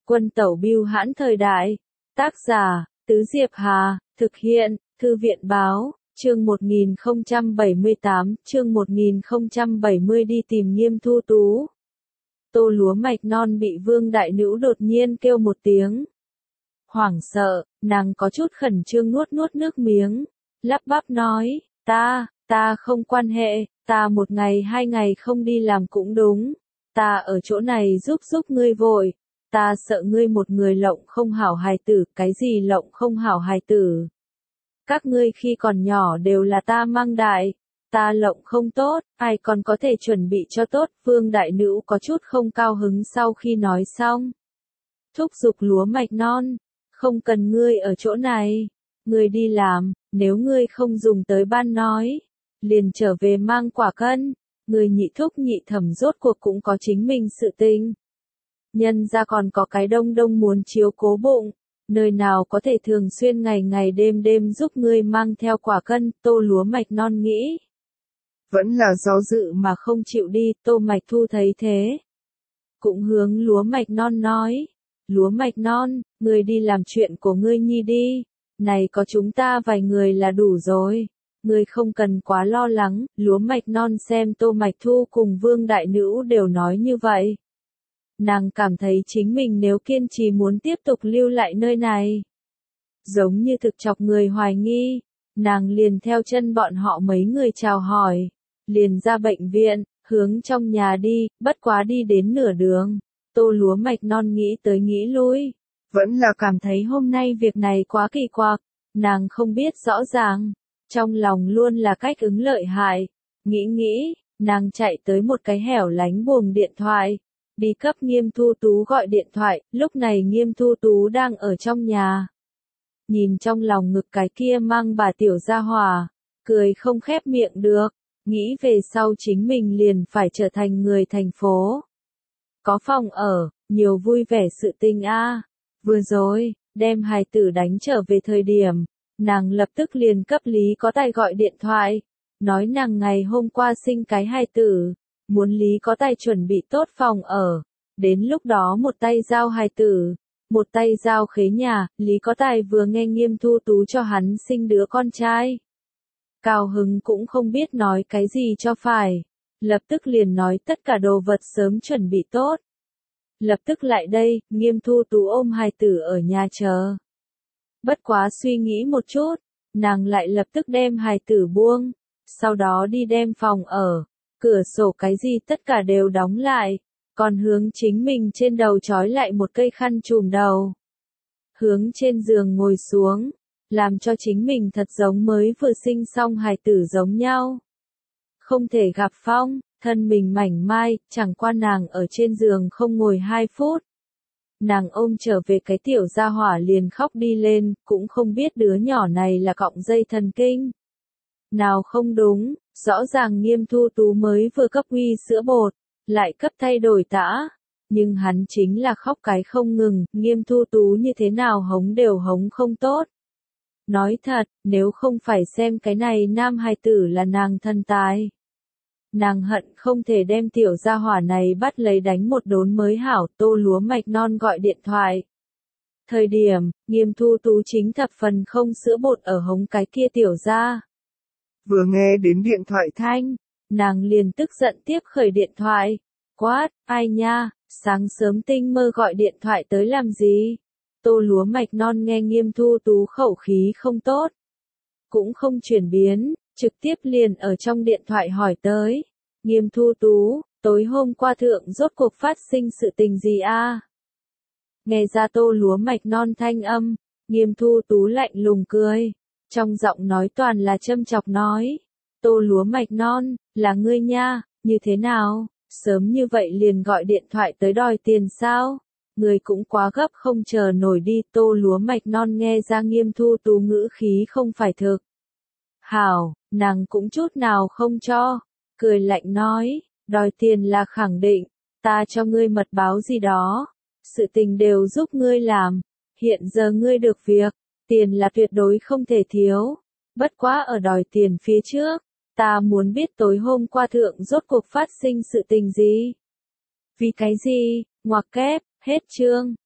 Quân tẩu bưu hãn thời đại. Tác giả, Tứ Diệp Hà, thực hiện, Thư viện báo, chương 1078, đi tìm Nghiêm Thu Tú. Tô lúa mạch non bị Vương Đại Nữ đột nhiên kêu một tiếng. Hoảng sợ, nàng có chút khẩn trương nuốt nước miếng, lắp bắp nói, ta không quan hệ, ta 1 ngày 2 ngày không đi làm cũng đúng, ta ở chỗ này giúp ngươi vội, ta sợ ngươi một người lộng không hảo hài tử, cái gì lộng không hảo hài tử. Các ngươi khi còn nhỏ đều là ta mang đại, ta lộng không tốt, ai còn có thể chuẩn bị cho tốt. Vương Đại Nữ có chút không cao hứng sau khi nói xong. Thúc giục lúa mạch non, không cần ngươi ở chỗ này, ngươi đi làm, nếu ngươi không dùng tới ban nói, liền trở về mang quả cân, người nhị thúc nhị thẩm rốt cuộc cũng có chính mình sự tình. Nhân ra còn có cái đông muốn chiếu cố bụng, nơi nào có thể thường xuyên ngày đêm giúp ngươi mang theo quả cân. Tô lúa mạch non nghĩ. Vẫn là do dự mà không chịu đi. Tô Mạch Thu thấy thế, cũng hướng lúa mạch non nói, lúa mạch non, ngươi đi làm chuyện của ngươi nhi đi, này có chúng ta vài người là đủ rồi, ngươi không cần quá lo lắng. Lúa mạch non xem Tô Mạch Thu cùng Vương Đại Nữ đều nói như vậy, nàng cảm thấy chính mình nếu kiên trì muốn tiếp tục lưu lại nơi này, giống như thực chọc người hoài nghi, nàng liền theo chân bọn họ mấy người chào hỏi, liền ra bệnh viện, hướng trong nhà đi. Bất quá đi đến nửa đường, Tô lúa mạch non nghĩ tới nghĩ lui, vẫn là cảm thấy hôm nay việc này quá kỳ quặc, nàng không biết rõ ràng, trong lòng luôn là cách ứng lợi hại. Nghĩ, nàng chạy tới một cái hẻo lánh buồng điện thoại, đi cấp Nghiêm Thu Tú gọi điện thoại. Lúc này Nghiêm Thu Tú đang ở trong nhà, nhìn trong lòng ngực cái kia mang bà tiểu gia hỏa, cười không khép miệng được, nghĩ về sau chính mình liền phải trở thành người thành phố, có phòng ở, nhiều vui vẻ sự tình a. Vừa rồi, đem hài tử đánh trở về thời điểm, nàng lập tức liền cấp Lý Có Tài gọi điện thoại, nói nàng ngày hôm qua sinh cái hài tử, muốn Lý Có Tài chuẩn bị tốt phòng ở, đến lúc đó một tay giao hài tử, một tay giao khế nhà. Lý Có Tài vừa nghe Nghiêm Thu Tú cho hắn sinh đứa con trai, cao hứng cũng không biết nói cái gì cho phải, lập tức liền nói tất cả đồ vật sớm chuẩn bị tốt. Lập tức lại đây, Nghiêm Thu Tú ôm hài tử ở nhà chờ. Bất quá suy nghĩ một chút, nàng lại lập tức đem hài tử buông, sau đó đi đem phòng ở, cửa sổ cái gì tất cả đều đóng lại, còn hướng chính mình trên đầu trói lại một cây khăn trùm đầu. Hướng trên giường ngồi xuống, làm cho chính mình thật giống mới vừa sinh xong hài tử giống nhau. Không thể gặp phong, thân mình mảnh mai, chẳng qua nàng ở trên giường không ngồi 2 phút. Nàng ôm trở về cái tiểu gia hỏa liền khóc đi lên, cũng không biết đứa nhỏ này là cọng dây thần kinh nào không đúng, rõ ràng Nghiêm Thu Tú mới vừa cấp uy sữa bột, lại cấp thay đổi tã, nhưng hắn chính là khóc cái không ngừng. Nghiêm Thu Tú như thế nào hống đều hống không tốt. Nói thật, nếu không phải xem cái này nam hài tử là nàng thân tài, nàng hận không thể đem tiểu gia hỏa này bắt lấy đánh một đốn mới hảo. Tô lúa mạch non gọi điện thoại thời điểm, Nghiêm Thu Tú chính thập phần không sữa bột ở hống cái kia tiểu gia. Vừa nghe đến điện thoại thanh, nàng liền tức giận tiếp khởi điện thoại, quát, ai nha, sáng sớm tinh mơ gọi điện thoại tới làm gì? Tô lúa mạch non nghe Nghiêm Thu Tú khẩu khí không tốt, cũng không chuyển biến, trực tiếp liền ở trong điện thoại hỏi tới, Nghiêm Thu Tú, tối hôm qua thượng rốt cuộc phát sinh sự tình gì a? Nghe ra Tô lúa mạch non thanh âm, Nghiêm Thu Tú lạnh lùng cười, trong giọng nói toàn là châm chọc nói, Tô lúa mạch non, là ngươi nha, như thế nào, sớm như vậy liền gọi điện thoại tới đòi tiền sao? Người cũng quá gấp không chờ nổi đi. Tô lúa mạch non nghe ra Nghiêm Thu Tú ngữ khí không phải thực hảo, nàng cũng chút nào không cho, cười lạnh nói, đòi tiền là khẳng định, ta cho ngươi mật báo gì đó, sự tình đều giúp ngươi làm, hiện giờ ngươi được việc, tiền là tuyệt đối không thể thiếu, bất quá ở đòi tiền phía trước, ta muốn biết tối hôm qua thượng rốt cuộc phát sinh sự tình gì. Vì cái gì, ngoặc kép, hết chương.